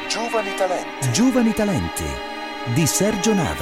Giovani talenti. Giovani talenti di Sergio Nava.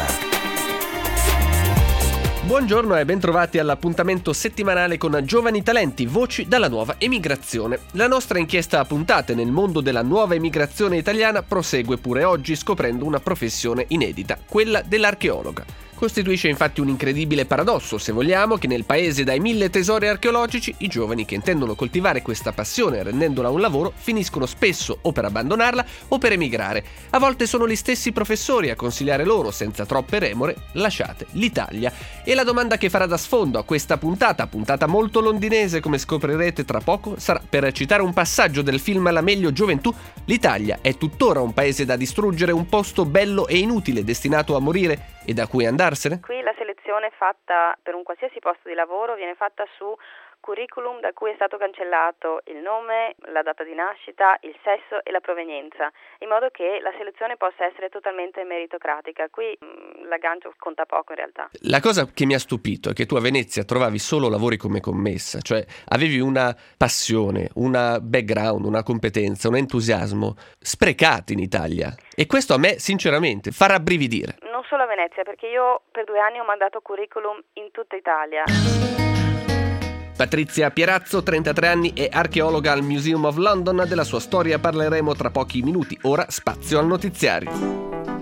Buongiorno e bentrovati all'appuntamento settimanale con Giovani Talenti, voci dalla nuova emigrazione. La nostra inchiesta a puntate nel mondo della nuova emigrazione italiana prosegue pure oggi scoprendo una professione inedita, quella dell'archeologa. Costituisce infatti un incredibile paradosso, se vogliamo, che nel paese dai 1000 tesori archeologici i giovani che intendono coltivare questa passione rendendola un lavoro finiscono spesso o per abbandonarla o per emigrare. A volte sono gli stessi professori a consigliare loro, senza troppe remore, lasciate l'Italia. E la domanda che farà da sfondo a questa puntata molto londinese, come scoprirete tra poco, sarà, per citare un passaggio del film La meglio gioventù: l'Italia è tuttora un paese da distruggere, un posto bello e inutile destinato a morire e da cui andarsene? Qui la selezione fatta per un qualsiasi posto di lavoro viene fatta su curriculum da cui è stato cancellato il nome, la data di nascita, il sesso e la provenienza, in modo che la selezione possa essere totalmente meritocratica. Qui l'aggancio conta poco in realtà. La cosa che mi ha stupito è che tu a Venezia trovavi solo lavori come commessa, cioè avevi una passione, una background, una competenza, un entusiasmo sprecati in Italia. E questo a me sinceramente fa rabbrividire. Non solo a Venezia, perché io per 2 anni ho mandato curriculum in tutta Italia. Patrizia Pierazzo, 33 anni, è archeologa al Museum of London. Della sua storia parleremo tra pochi minuti. Ora spazio al notiziario.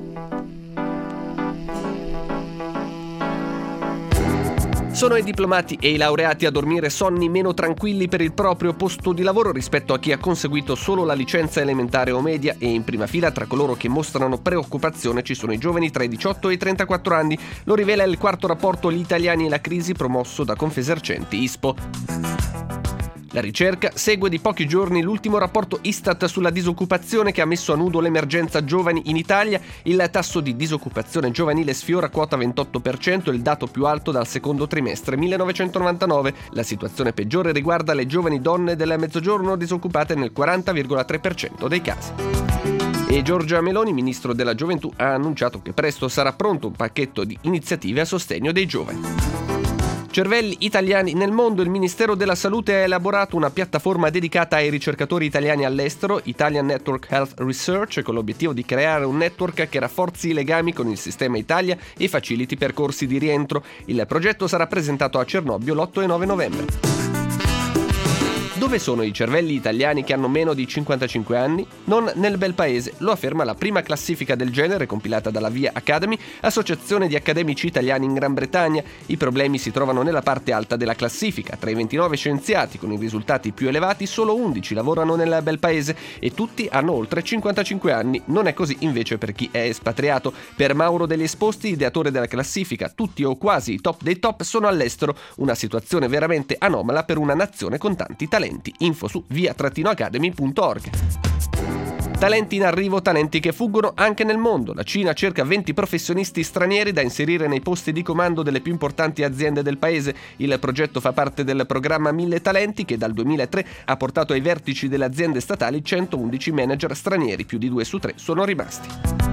Sono i diplomati e i laureati a dormire sonni meno tranquilli per il proprio posto di lavoro rispetto a chi ha conseguito solo la licenza elementare o media, e in prima fila tra coloro che mostrano preoccupazione ci sono i giovani tra i 18 e i 34 anni. Lo rivela il quarto rapporto Gli italiani e la crisi promosso da Confesercenti ISPO. La ricerca segue di pochi giorni l'ultimo rapporto Istat sulla disoccupazione che ha messo a nudo l'emergenza giovani in Italia. Il tasso di disoccupazione giovanile sfiora quota 28%, il dato più alto dal secondo trimestre 1999. La situazione peggiore riguarda le giovani donne del Mezzogiorno, disoccupate nel 40,3% dei casi. E Giorgia Meloni, ministro della Gioventù, ha annunciato che presto sarà pronto un pacchetto di iniziative a sostegno dei giovani. Cervelli italiani nel mondo. Il Ministero della Salute ha elaborato una piattaforma dedicata ai ricercatori italiani all'estero, Italian Network Health Research, con l'obiettivo di creare un network che rafforzi i legami con il sistema Italia e faciliti percorsi di rientro. Il progetto sarà presentato a Cernobbio l'8 e 9 novembre. Dove sono i cervelli italiani che hanno meno di 55 anni? Non nel bel paese, lo afferma la prima classifica del genere compilata dalla Via Academy, associazione di accademici italiani in Gran Bretagna. I problemi si trovano nella parte alta della classifica. Tra i 29 scienziati con i risultati più elevati, solo 11 lavorano nel bel paese e tutti hanno oltre 55 anni. Non è così invece per chi è espatriato. Per Mauro Degli Esposti, ideatore della classifica, tutti o quasi i top dei top sono all'estero. Una situazione veramente anomala per una nazione con tanti talenti. Info su via-academy.org. Talenti in arrivo, talenti che fuggono anche nel mondo. La Cina cerca 20 professionisti stranieri da inserire nei posti di comando delle più importanti aziende del paese. Il progetto fa parte del programma 1000 Talenti che dal 2003 ha portato ai vertici delle aziende statali 111 manager stranieri, più di 2 su 3 sono rimasti.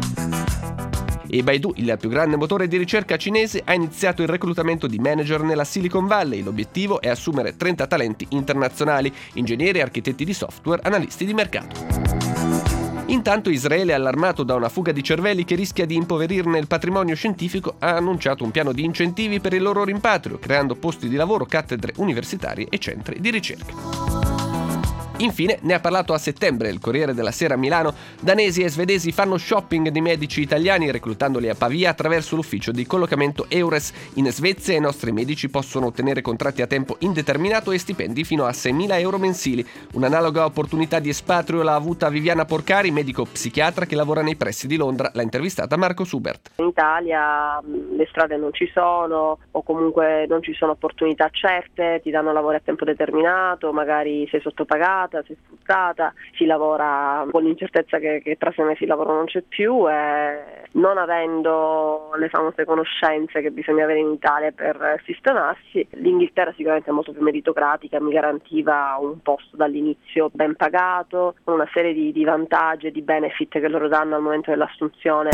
E Baidu, il più grande motore di ricerca cinese, ha iniziato il reclutamento di manager nella Silicon Valley. L'obiettivo è assumere 30 talenti internazionali, ingegneri, architetti di software, analisti di mercato. Intanto Israele, allarmato da una fuga di cervelli che rischia di impoverirne il patrimonio scientifico, ha annunciato un piano di incentivi per il loro rimpatrio, creando posti di lavoro, cattedre universitarie e centri di ricerca. Infine ne ha parlato a settembre il Corriere della Sera Milano. Danesi e svedesi fanno shopping di medici italiani reclutandoli a Pavia attraverso l'ufficio di collocamento Eures. In Svezia i nostri medici possono ottenere contratti a tempo indeterminato e stipendi fino a 6.000 euro mensili. Un'analoga opportunità di espatrio l'ha avuta Viviana Porcari, medico psichiatra che lavora nei pressi di Londra. L'ha intervistata Marco Subert. In Italia le strade non ci sono, o comunque non ci sono opportunità certe, ti danno lavori a tempo determinato, magari sei sottopagata, sei sfruttata, si lavora con l'incertezza che tra 6 mesi il lavoro non c'è più, e non avendo le famose conoscenze che bisogna avere in Italia per sistemarsi. L'Inghilterra sicuramente è molto più meritocratica, mi garantiva un posto dall'inizio ben pagato, con una serie di vantaggi e di benefit che loro danno al momento dell'assunzione.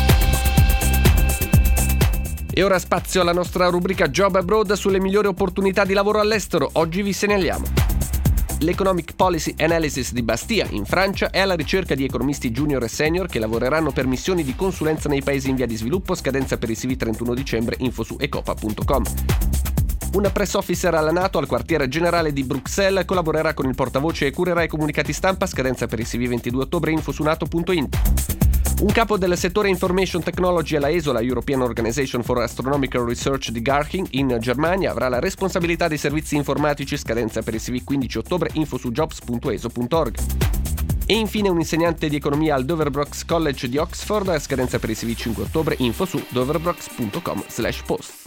E ora spazio alla nostra rubrica Job Abroad sulle migliori opportunità di lavoro all'estero. Oggi vi segnaliamo L'Economic Policy Analysis di Bastia, in Francia, è alla ricerca di economisti junior e senior che lavoreranno per missioni di consulenza nei paesi in via di sviluppo, scadenza per i CV 31 dicembre, info su ecopa.com. Un press officer alla NATO al quartiere generale di Bruxelles collaborerà con il portavoce e curerà i comunicati stampa, scadenza per i CV 22 ottobre, info su nato.int. Un capo del settore Information Technology alla ESO, la European Organization for Astronomical Research di Garching, in Germania, avrà la responsabilità dei servizi informatici, scadenza per i CV 15 ottobre, info su jobs.eso.org. E infine un insegnante di economia al Doverbrox College di Oxford, scadenza per i CV 5 ottobre, info su doverbrox.com/post.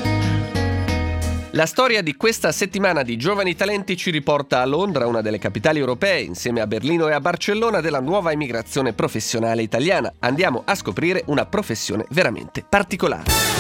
La storia di questa settimana di giovani talenti ci riporta a Londra, una delle capitali europee, insieme a Berlino e a Barcellona, della nuova immigrazione professionale italiana. Andiamo a scoprire una professione veramente particolare.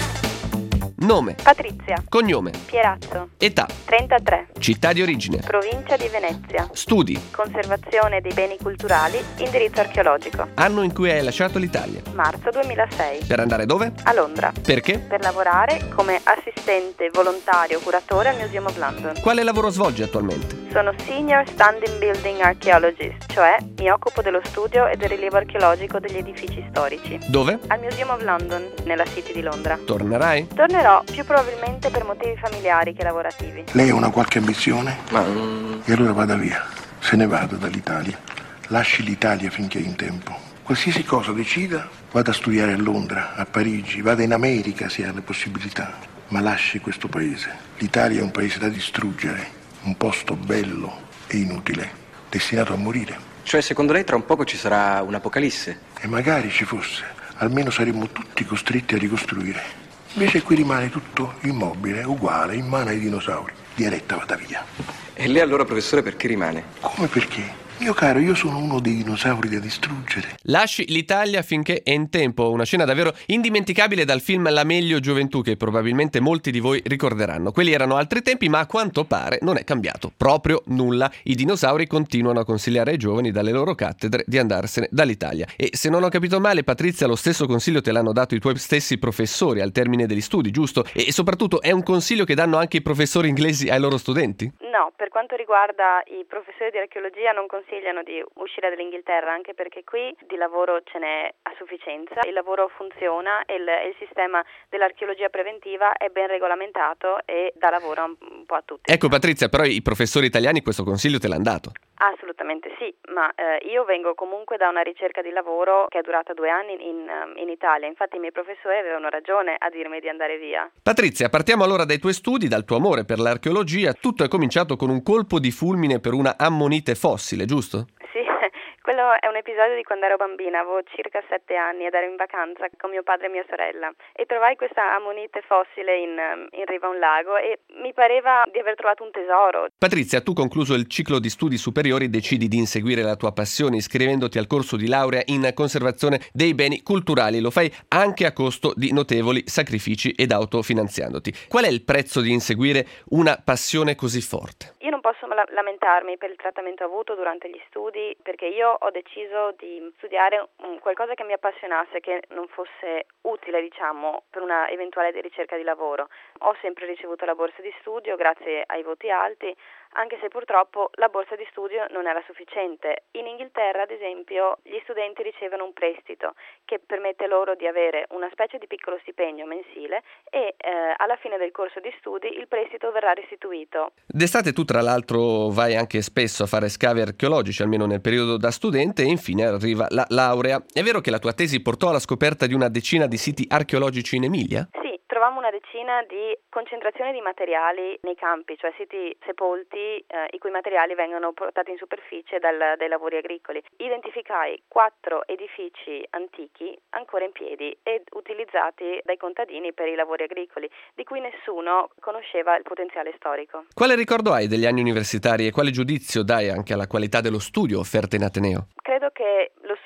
Nome: Patrizia. cognome: Pierazzo. età: 33. città di origine: Provincia di Venezia. studi: Conservazione dei beni culturali, indirizzo archeologico. anno in cui hai lasciato l'Italia. Marzo 2006. Per andare dove? A Londra. Perché? Per lavorare come assistente volontario curatore al Museum of London. Quale lavoro svolgi attualmente? Sono Senior Standing Building Archaeologist, cioè mi occupo dello studio e del rilievo archeologico degli edifici storici. Dove? Al Museum of London, nella City di Londra. Tornerai? Tornerò più probabilmente per motivi familiari che lavorativi. Lei ha una qualche ambizione? Ma E allora vada via, se ne vada dall'Italia. Lasci l'Italia finché è in tempo. Qualsiasi cosa decida, vada a studiare a Londra, a Parigi, vada in America se ha le possibilità. Ma lasci questo paese. L'Italia è un paese da distruggere, un posto bello e inutile, destinato a morire. cioè, secondo lei tra un poco ci sarà un'apocalisse? E magari ci fosse, almeno saremmo tutti costretti a ricostruire. Invece qui rimane tutto immobile, uguale, in mano ai dinosauri. Diaretta, vada via. E lei allora, professore, perché rimane? Come perché? Mio caro, io sono uno dei dinosauri da distruggere. Lasci l'Italia finché è in tempo, una scena davvero indimenticabile dal film La meglio gioventù che probabilmente molti di voi ricorderanno. Quelli erano altri tempi, ma a quanto pare non è cambiato proprio nulla. I dinosauri continuano a consigliare ai giovani dalle loro cattedre di andarsene dall'Italia. E se non ho capito male, Patrizia, lo stesso consiglio te l'hanno dato i tuoi stessi professori al termine degli studi, giusto? E soprattutto è un consiglio che danno anche i professori inglesi ai loro studenti? No, per quanto riguarda i professori di archeologia non consigliano di uscire dall'Inghilterra, anche perché qui di lavoro ce n'è a sufficienza, il lavoro funziona e il sistema dell'archeologia preventiva è ben regolamentato e dà lavoro un po' a tutti. Ecco Patrizia, però i professori italiani questo consiglio te l'hanno dato. Assolutamente sì, ma io vengo comunque da una ricerca di lavoro che è durata 2 anni in Italia, infatti i miei professori avevano ragione a dirmi di andare via. Patrizia, partiamo allora dai tuoi studi, dal tuo amore per l'archeologia. Tutto è cominciato con un colpo di fulmine per una ammonite fossile, giusto? Sì, quello è un episodio di quando ero bambina, avevo circa 7 anni ed ero in vacanza con mio padre e mia sorella e trovai questa ammonite fossile in riva a un lago e mi pareva di aver trovato un tesoro. Patrizia, tu concluso il ciclo di studi superiori decidi di inseguire la tua passione iscrivendoti al corso di laurea in conservazione dei beni culturali. Lo fai anche a costo di notevoli sacrifici ed autofinanziandoti. Qual è il prezzo di inseguire una passione così forte? Io non posso lamentarmi per il trattamento avuto durante gli studi perché io ho deciso di studiare qualcosa che mi appassionasse, che non fosse utile, diciamo, per una eventuale ricerca di lavoro. Ho sempre ricevuto la borsa di studio grazie ai voti alti, anche se purtroppo la borsa di studio non era sufficiente. In Inghilterra, ad esempio, gli studenti ricevono un prestito che permette loro di avere una specie di piccolo stipendio mensile e alla fine del corso di studi il prestito verrà restituito. D'estate tu tra l'altro vai anche spesso a fare scavi archeologici, almeno nel periodo da studente, e infine arriva la laurea. È vero che la tua tesi portò alla scoperta di una decina di siti archeologici in Emilia? Sì, trovammo una decina di concentrazioni di materiali nei campi, cioè siti sepolti i cui materiali vengono portati in superficie dai lavori agricoli. Identificai 4 edifici antichi ancora in piedi e utilizzati dai contadini per i lavori agricoli, di cui nessuno conosceva il potenziale storico. Quale ricordo hai degli anni universitari e quale giudizio dai anche alla qualità dello studio offerto in Ateneo? Credo che lo studio universitario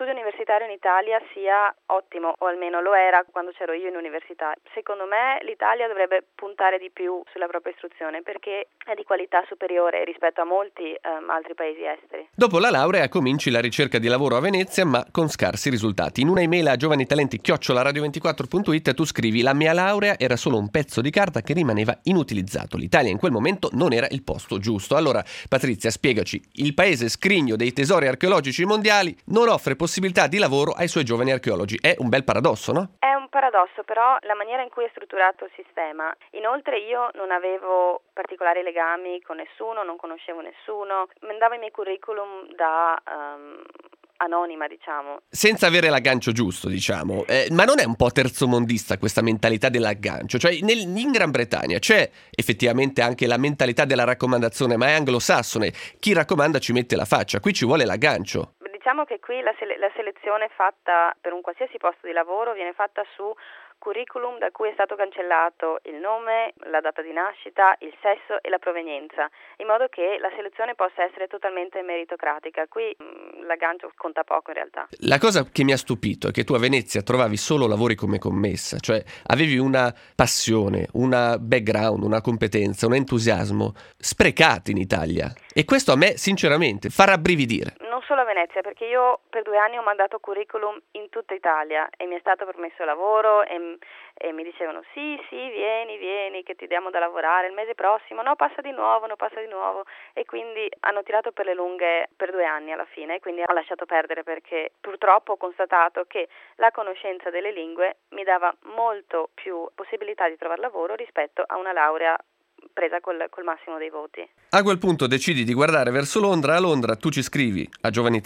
universitario in Italia sia ottimo, o almeno lo era quando c'ero io in università. Secondo me l'Italia dovrebbe puntare di più sulla propria istruzione perché è di qualità superiore rispetto a molti altri paesi esteri. Dopo la laurea cominci la ricerca di lavoro a Venezia, ma con scarsi risultati. In una email a giovanitalenti@radio24.it tu scrivi: la mia laurea era solo un pezzo di carta che rimaneva inutilizzato. L'Italia in quel momento non era il posto giusto. Allora, Patrizia, spiegaci. Il paese scrigno dei tesori archeologici mondiali non offre possibilità di lavoro ai suoi giovani archeologi. È un bel paradosso, no? È un paradosso, però la maniera in cui è strutturato il sistema. Inoltre io non avevo particolari legami con nessuno, non conoscevo nessuno, mandavo i miei curriculum da anonima, diciamo. Senza avere l'aggancio giusto, diciamo. Ma non è un po' terzomondista questa mentalità dell'aggancio? Cioè, in Gran Bretagna c'è effettivamente anche la mentalità della raccomandazione, ma è anglosassone. Chi raccomanda ci mette la faccia, qui ci vuole l'aggancio. Diciamo che qui la selezione fatta per un qualsiasi posto di lavoro viene fatta su curriculum da cui è stato cancellato il nome, la data di nascita, il sesso e la provenienza, in modo che la selezione possa essere totalmente meritocratica. Qui l'aggancio conta poco in realtà. La cosa che mi ha stupito è che tu a Venezia trovavi solo lavori come commessa, cioè avevi una passione, una background, una competenza, un entusiasmo sprecati in Italia. E questo a me sinceramente fa rabbrividire. Non solo a Venezia, perché io per 2 anni ho mandato curriculum in tutta Italia e mi è stato permesso lavoro e mi dicevano sì, vieni che ti diamo da lavorare il mese prossimo, no passa di nuovo e quindi hanno tirato per le lunghe per 2 anni alla fine e quindi ho lasciato perdere perché purtroppo ho constatato che la conoscenza delle lingue mi dava molto più possibilità di trovare lavoro rispetto a una laurea presa col massimo dei voti. A quel punto decidi di guardare verso Londra. A Londra tu ci scrivi a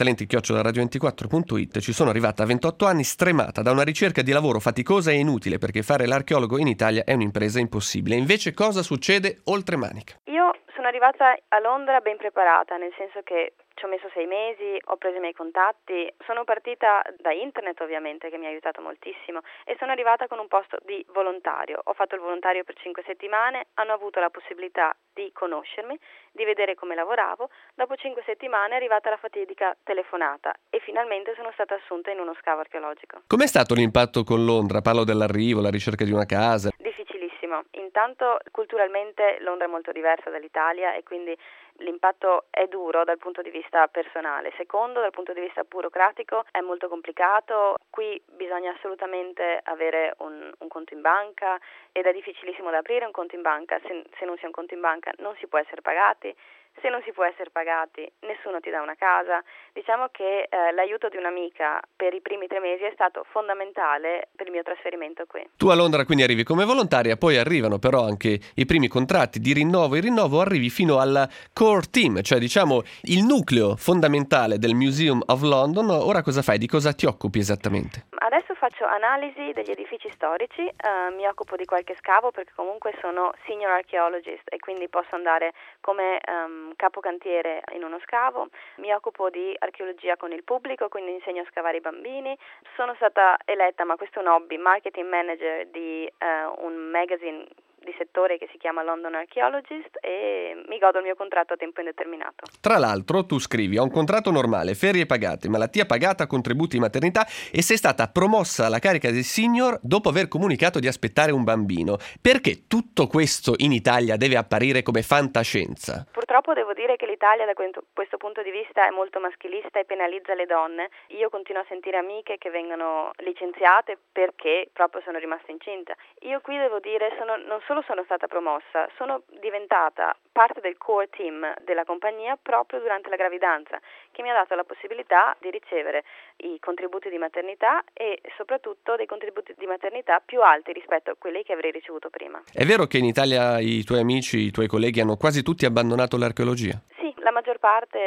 giovanitalenti@radio24.it: ci sono arrivata a 28 anni stremata da una ricerca di lavoro faticosa e inutile perché fare l'archeologo in Italia è un'impresa impossibile. Invece cosa succede oltre Manica? Io sono arrivata a Londra ben preparata, nel senso che ci ho messo 6 mesi, ho preso i miei contatti, sono partita da internet ovviamente che mi ha aiutato moltissimo e sono arrivata con un posto di volontario. Ho fatto il volontario per 5 settimane, hanno avuto la possibilità di conoscermi, di vedere come lavoravo. Dopo 5 settimane è arrivata la fatidica telefonata e finalmente sono stata assunta in uno scavo archeologico. Com'è stato l'impatto con Londra? Parlo dell'arrivo, la ricerca di una casa. Difficilissimo. Intanto culturalmente Londra è molto diversa dall'Italia e quindi l'impatto è duro dal punto di vista personale. Secondo, dal punto di vista burocratico è molto complicato. Qui bisogna assolutamente avere un conto in banca ed è difficilissimo da aprire un conto in banca. Se non si ha un conto in banca non si può essere pagati. Se non si può essere pagati, nessuno ti dà una casa. Diciamo che l'aiuto di un'amica per i primi 3 mesi è stato fondamentale per il mio trasferimento qui. Tu a Londra quindi arrivi come volontaria, poi arrivano però anche i primi contratti di rinnovo. Il rinnovo arrivi fino al core team, cioè diciamo il nucleo fondamentale del Museum of London. Ora cosa fai? Di cosa ti occupi esattamente? Adesso faccio analisi degli edifici storici, mi occupo di qualche scavo perché comunque sono senior archaeologist e quindi posso andare come capocantiere in uno scavo. Mi occupo di archeologia con il pubblico, quindi insegno a scavare i bambini. Sono stata eletta, ma questo è un hobby, marketing manager di un magazine di settore che si chiama London Archaeologist e mi godo il mio contratto a tempo indeterminato. Tra l'altro tu scrivi: ho un contratto normale, ferie pagate, malattia pagata, contributi maternità e sei stata promossa alla carica di senior dopo aver comunicato di aspettare un bambino. Perché tutto questo in Italia deve apparire come fantascienza? Purtroppo devo dire che l'Italia da questo punto di vista è molto maschilista e penalizza le donne. Io continuo a sentire amiche che vengono licenziate perché proprio sono rimaste incinta. Io qui devo dire non solo sono stata promossa, sono diventata parte del core team della compagnia proprio durante la gravidanza, che mi ha dato la possibilità di ricevere i contributi di maternità e soprattutto dei contributi di maternità più alti rispetto a quelli che avrei ricevuto prima. È vero che in Italia i tuoi amici, i tuoi colleghi hanno quasi tutti abbandonato l'archeologia? Sì, la maggior parte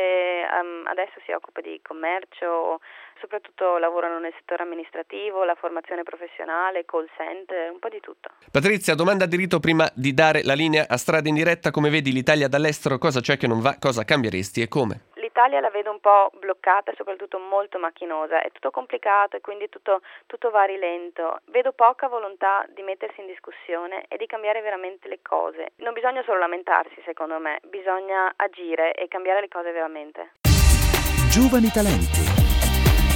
adesso si occupa di commercio, soprattutto lavorano nel settore amministrativo, la formazione professionale, call center, un po' di tutto. Patrizia, domanda di rito prima di dare la linea a Strada in Diretta. Come vedi l'Italia dall'estero? Cosa c'è che non va? Cosa cambieresti e come? L'Italia la vedo un po' bloccata e soprattutto molto macchinosa, è tutto complicato e quindi tutto va a rilento. Vedo poca volontà di mettersi in discussione e di cambiare veramente le cose. Non bisogna solo lamentarsi, secondo me, bisogna agire e cambiare le cose veramente. Giovani talenti.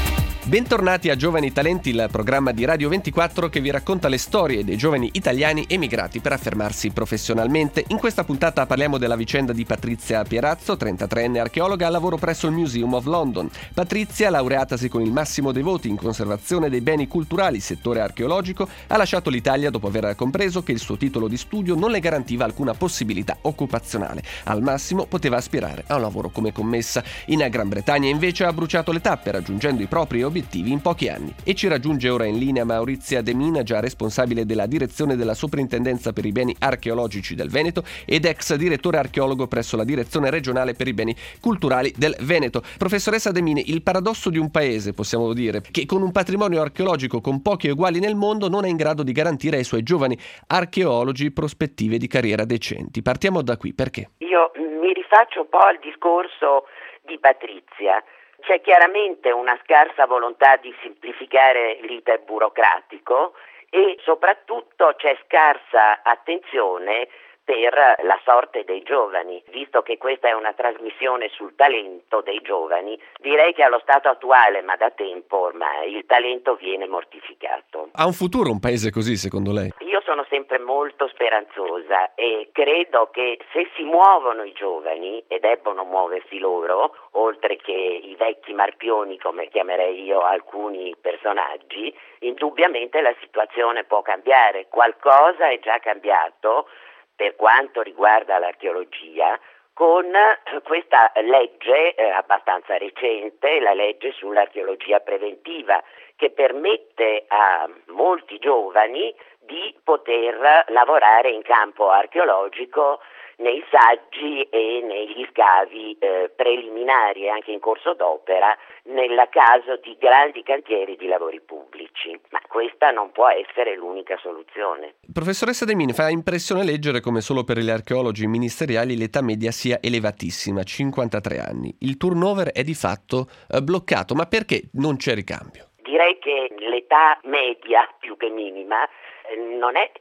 Bentornati a Giovani Talenti, il programma di Radio 24 che vi racconta le storie dei giovani italiani emigrati per affermarsi professionalmente. In questa puntata parliamo della vicenda di Patrizia Pierazzo, 33enne archeologa al lavoro presso il Museum of London. Patrizia, laureatasi con il massimo dei voti in conservazione dei beni culturali, settore archeologico, ha lasciato l'Italia dopo aver compreso che il suo titolo di studio non le garantiva alcuna possibilità occupazionale. Al massimo poteva aspirare a un lavoro come commessa. In Gran Bretagna invece ha bruciato le tappe, raggiungendo i propri obiettivi in pochi anni. E ci raggiunge ora in linea Maurizia De Mina, già responsabile della direzione della Soprintendenza per i beni archeologici del Veneto ed ex direttore archeologo presso la direzione regionale per i beni culturali del Veneto. Professoressa De Mina, il paradosso di un paese, possiamo dire, che con un patrimonio archeologico con pochi uguali nel mondo non è in grado di garantire ai suoi giovani archeologi prospettive di carriera decenti. Partiamo da qui, perché? Io mi rifaccio un po' al discorso di Patrizia. C'è chiaramente una scarsa volontà di semplificare l'iter burocratico e soprattutto c'è scarsa attenzione per la sorte dei giovani. Visto che questa è una trasmissione sul talento dei giovani, direi che allo stato attuale, ma da tempo ormai, il talento viene mortificato. Ha un futuro un paese così, secondo lei? Io sono sempre molto speranzosa e credo che se si muovono i giovani, e debbono muoversi loro, oltre che i vecchi marpioni, come chiamerei io alcuni personaggi, indubbiamente la situazione può cambiare. Qualcosa è già cambiato per quanto riguarda l'archeologia con questa legge abbastanza recente, la legge sull'archeologia preventiva, che permette a molti giovani di poter lavorare in campo archeologico nei saggi e negli scavi preliminari e anche in corso d'opera nel caso di grandi cantieri di lavori pubblici, ma questa non può essere l'unica soluzione. Professoressa De Mina, fa impressione leggere come solo per gli archeologi ministeriali l'età media sia elevatissima, 53 anni. Il turnover è di fatto bloccato, ma perché non c'è ricambio? Direi che l'età media più che minima non è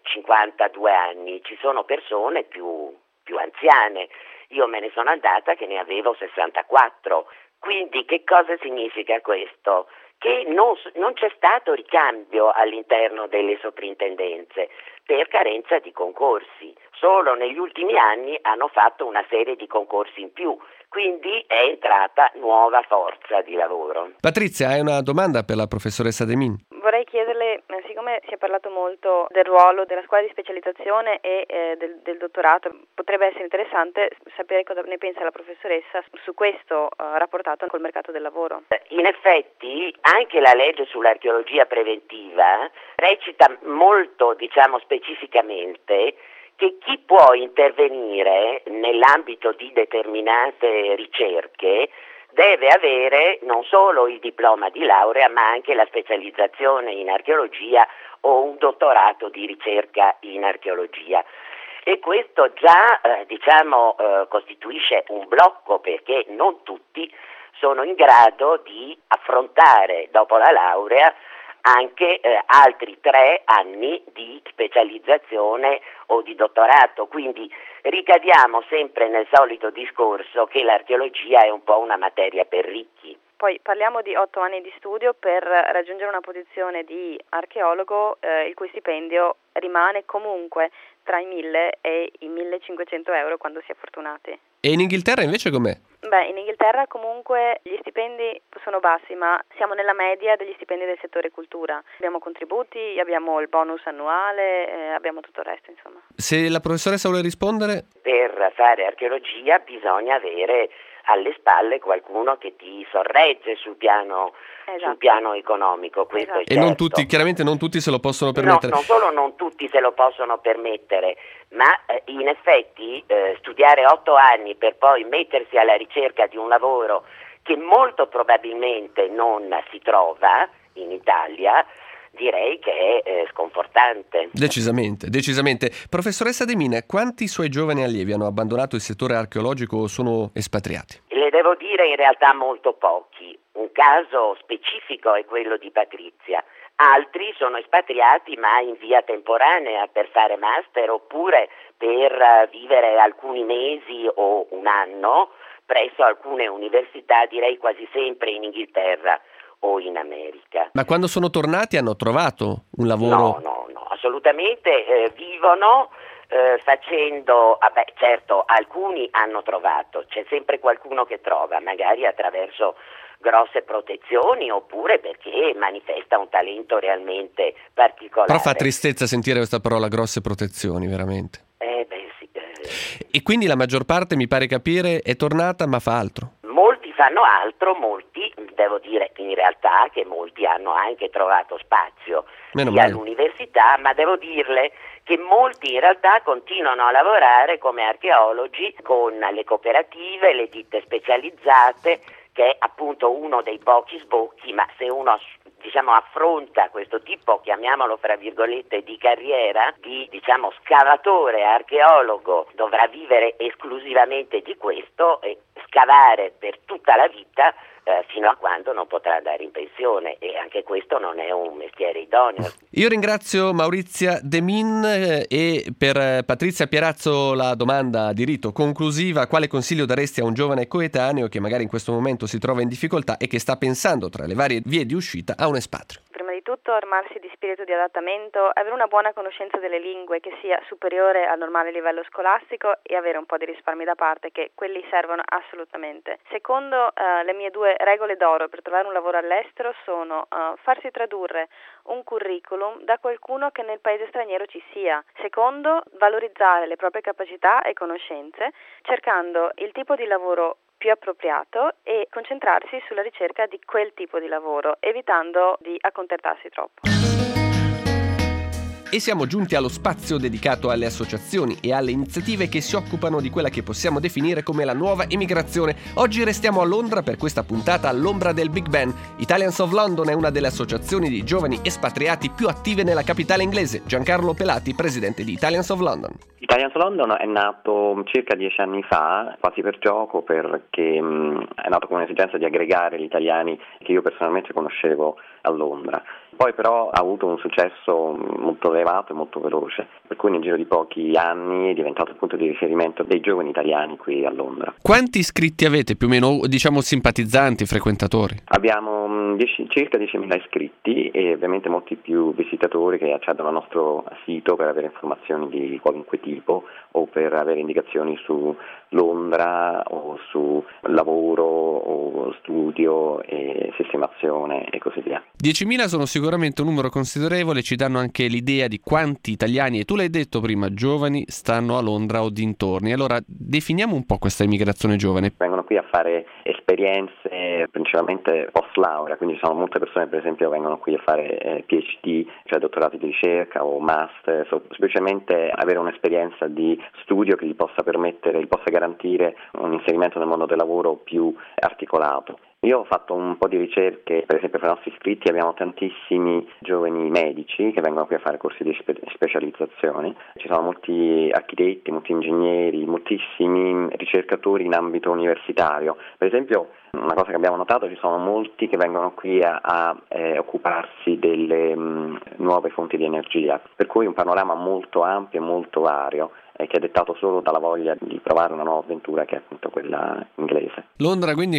52 anni, ci sono persone più anziane. Io me ne sono andata che ne avevo 64. Quindi che cosa significa questo? Che non c'è stato ricambio all'interno delle soprintendenze per carenza di concorsi. Solo negli ultimi anni hanno fatto una serie di concorsi in più, quindi è entrata nuova forza di lavoro. Patrizia, hai una domanda per la professoressa De Mina? Vorrei chiederle, siccome si è parlato molto del ruolo della scuola di specializzazione e del dottorato, potrebbe essere interessante sapere cosa ne pensa la professoressa su questo rapportato col mercato del lavoro. In effetti anche la legge sull'archeologia preventiva recita molto, specificamente, che chi può intervenire nell'ambito di determinate ricerche deve avere non solo il diploma di laurea, ma anche la specializzazione in archeologia o un dottorato di ricerca in archeologia. E questo già costituisce un blocco, perché non tutti sono in grado di affrontare dopo la laurea anche altri 3 anni di specializzazione o di dottorato, quindi ricadiamo sempre nel solito discorso che l'archeologia è un po' una materia per ricchi. Poi parliamo di 8 anni di studio per raggiungere una posizione di archeologo, il cui stipendio rimane comunque tra i 1.000 e i 1.500 euro quando si è fortunati. E in Inghilterra invece com'è? In Inghilterra comunque gli stipendi sono bassi, ma siamo nella media degli stipendi del settore cultura. Abbiamo contributi, abbiamo il bonus annuale, abbiamo tutto il resto, insomma. Se la professoressa vuole rispondere? Per fare archeologia bisogna avere alle spalle qualcuno che ti sorregge sul piano economico. Questo è certo. E non tutti, chiaramente non tutti se lo possono permettere. No, non solo non tutti se lo possono permettere, ma in effetti studiare 8 anni per poi mettersi alla ricerca di un lavoro che molto probabilmente non si trova in Italia, direi che è sconfortante. Decisamente. Professoressa De Mina, quanti suoi giovani allievi hanno abbandonato il settore archeologico o sono espatriati? Le devo dire in realtà molto pochi. Un caso specifico è quello di Patrizia. Altri sono espatriati ma in via temporanea per fare master oppure per vivere alcuni mesi o un anno presso alcune università, direi quasi sempre in Inghilterra o in America. Ma quando sono tornati hanno trovato un lavoro? No, assolutamente, vivono facendo, certo, alcuni hanno trovato, c'è sempre qualcuno che trova, magari attraverso grosse protezioni oppure perché manifesta un talento realmente particolare. Però fa tristezza sentire questa parola, grosse protezioni, veramente. Sì. E quindi la maggior parte, mi pare capire, è tornata ma fa altro. Molti fanno altro, molti, devo dire in realtà che molti hanno anche trovato spazio all'università, ma devo dirle che molti in realtà continuano a lavorare come archeologi con le cooperative, le ditte specializzate, che è appunto uno dei pochi sbocchi, ma se uno affronta questo tipo, chiamiamolo fra virgolette, di carriera, di scavatore, archeologo, dovrà vivere esclusivamente di questo e scavare per tutta la vita fino a quando non potrà andare in pensione, e anche questo non è un mestiere idoneo. Io ringrazio Maurizia Demin e per Patrizia Pierazzo la domanda di rito conclusiva: quale consiglio daresti a un giovane coetaneo che magari in questo momento si trova in difficoltà e che sta pensando tra le varie vie di uscita a un espatrio? Prima di tutto armarsi di spirito di adattamento, avere una buona conoscenza delle lingue che sia superiore al normale livello scolastico e avere un po' di risparmi da parte, che quelli servono assolutamente. Secondo, le mie 2 regole d'oro per trovare un lavoro all'estero sono farsi tradurre un curriculum da qualcuno che nel paese straniero ci sia. Secondo, valorizzare le proprie capacità e conoscenze cercando il tipo di lavoro più appropriato e concentrarsi sulla ricerca di quel tipo di lavoro, evitando di accontentarsi troppo. E siamo giunti allo spazio dedicato alle associazioni e alle iniziative che si occupano di quella che possiamo definire come la nuova emigrazione. Oggi restiamo a Londra per questa puntata all'ombra del Big Ben. Italians of London è una delle associazioni di giovani espatriati più attive nella capitale inglese. Giancarlo Pelati, presidente di Italians of London. Italians of London è nato circa 10 anni fa, quasi per gioco, perché è nato con un'esigenza di aggregare gli italiani che io personalmente conoscevo a Londra. Poi però ha avuto un successo molto elevato e molto veloce, per cui nel giro di pochi anni è diventato il punto di riferimento dei giovani italiani qui a Londra. Quanti iscritti avete, più o meno, simpatizzanti, frequentatori? Abbiamo circa 10.000 iscritti e ovviamente molti più visitatori che accedono al nostro sito per avere informazioni di qualunque tipo o per avere indicazioni su Londra o su lavoro o studio e sistemazione e così via. 10.000 sono sicuramente un numero considerevole, ci danno anche l'idea di quanti italiani, e tu l'hai detto prima, giovani, stanno a Londra o dintorni. Allora definiamo un po' questa immigrazione giovane. Vengono qui a fare esperienze principalmente post laurea, quindi ci sono molte persone per esempio vengono qui a fare PhD, cioè dottorati di ricerca o master, semplicemente avere un'esperienza di studio che gli possa garantire un inserimento nel mondo del lavoro più articolato. Io ho fatto un po' di ricerche, per esempio per i nostri iscritti abbiamo tantissimi giovani medici che vengono qui a fare corsi di specializzazione, ci sono molti architetti, molti ingegneri, moltissimi ricercatori in ambito universitario. Per esempio una cosa che abbiamo notato, ci sono molti che vengono qui a occuparsi delle nuove fonti di energia, per cui un panorama molto ampio e molto vario, che è dettato solo dalla voglia di provare una nuova avventura che è appunto quella inglese. Londra quindi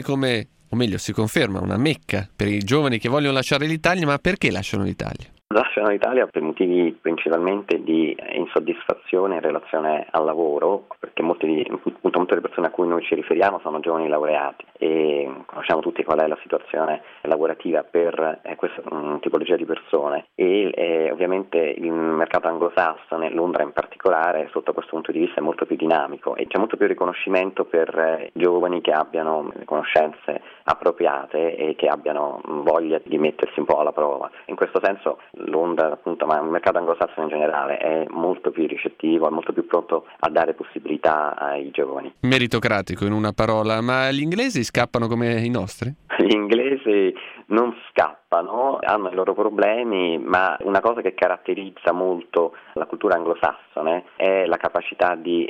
si conferma una mecca per i giovani che vogliono lasciare l'Italia, ma perché lasciano l'Italia? Lasciano l'Italia per motivi principalmente di insoddisfazione in relazione al lavoro, perché molte delle persone a cui noi ci riferiamo sono giovani laureati e conosciamo tutti qual è la situazione lavorativa per questa tipologia di persone e ovviamente il mercato anglosassone, Londra in particolare, sotto questo punto di vista è molto più dinamico e c'è molto più riconoscimento per giovani che abbiano le conoscenze appropriate e che abbiano voglia di mettersi un po' alla prova. In questo senso Londra, appunto, ma il mercato anglosassone in generale è molto più ricettivo, è molto più pronto a dare possibilità ai giovani. Meritocratico in una parola, ma gli inglesi scappano come i nostri? Gli inglesi non scappano, hanno i loro problemi, ma una cosa che caratterizza molto la cultura anglosassone è la capacità di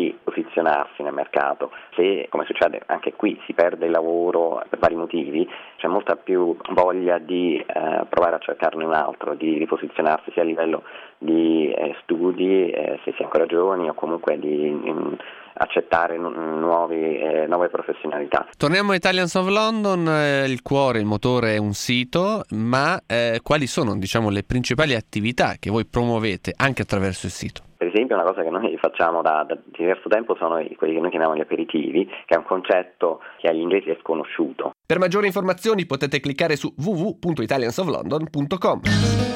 riposizionarsi nel mercato. Se, come succede anche qui, si perde il lavoro per vari motivi, c'è molta più voglia di provare a cercarne un altro, di riposizionarsi sia a livello di studi, se si è ancora giovani, o comunque di accettare nuove professionalità. Torniamo a Italians of London, il cuore, il motore è un sito, ma quali sono, diciamo, le principali attività che voi promuovete anche attraverso il sito? Per esempio, una cosa che noi facciamo da diverso tempo sono quelli che noi chiamiamo gli aperitivi, che è un concetto che agli inglesi è sconosciuto. Per maggiori informazioni potete cliccare su www.italiansoflondon.com.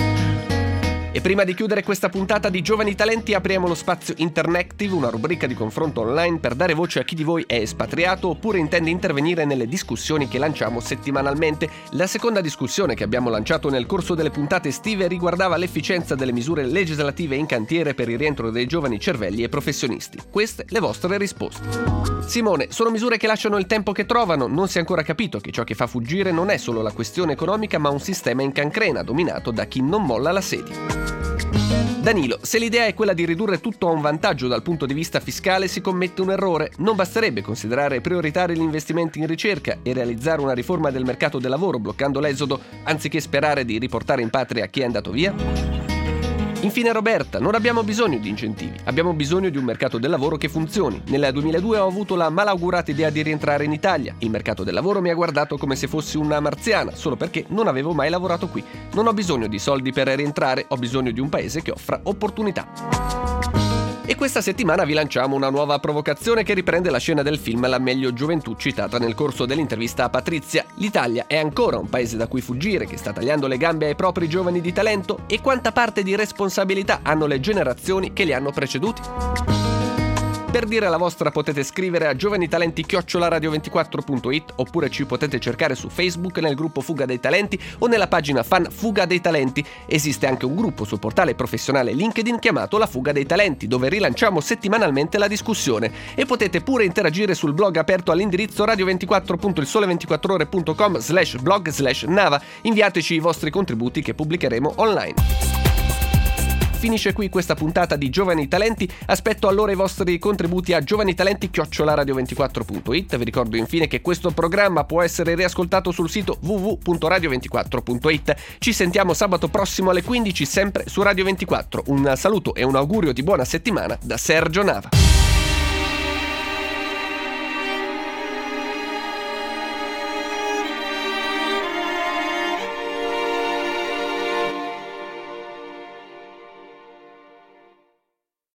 E prima di chiudere questa puntata di Giovani Talenti apriamo lo spazio Internective, una rubrica di confronto online per dare voce a chi di voi è espatriato oppure intende intervenire nelle discussioni che lanciamo settimanalmente. La seconda discussione che abbiamo lanciato nel corso delle puntate estive riguardava l'efficienza delle misure legislative in cantiere per il rientro dei giovani cervelli e professionisti. Queste le vostre risposte. Simone, sono misure che lasciano il tempo che trovano, non si è ancora capito che ciò che fa fuggire non è solo la questione economica ma un sistema in cancrena dominato da chi non molla la sedia. Danilo, se l'idea è quella di ridurre tutto a un vantaggio dal punto di vista fiscale si commette un errore. Non basterebbe considerare prioritari gli investimenti in ricerca e realizzare una riforma del mercato del lavoro bloccando l'esodo anziché sperare di riportare in patria chi è andato via? Infine Roberta, non abbiamo bisogno di incentivi, abbiamo bisogno di un mercato del lavoro che funzioni. Nel 2002 ho avuto la malaugurata idea di rientrare in Italia. Il mercato del lavoro mi ha guardato come se fossi una marziana, solo perché non avevo mai lavorato qui. Non ho bisogno di soldi per rientrare, ho bisogno di un paese che offra opportunità. E questa settimana vi lanciamo una nuova provocazione che riprende la scena del film La meglio gioventù citata nel corso dell'intervista a Patrizia. L'Italia è ancora un paese da cui fuggire, che sta tagliando le gambe ai propri giovani di talento? E quanta parte di responsabilità hanno le generazioni che li hanno preceduti? Per dire la vostra potete scrivere a giovanitalenti@radio24.it oppure ci potete cercare su Facebook nel gruppo Fuga dei Talenti o nella pagina fan Fuga dei Talenti. Esiste anche un gruppo sul portale professionale LinkedIn chiamato La Fuga dei Talenti, dove rilanciamo settimanalmente la discussione. E potete pure interagire sul blog aperto all'indirizzo radio24.ilsole24ore.com/blog/Nava. Inviateci i vostri contributi che pubblicheremo online. Finisce qui questa puntata di Giovani Talenti, aspetto allora i vostri contributi a giovanitalenti@radio24.it. Vi ricordo infine che questo programma può essere riascoltato sul sito www.radio24.it. Ci sentiamo sabato prossimo alle 15 sempre su Radio 24. Un saluto e un augurio di buona settimana da Sergio Nava.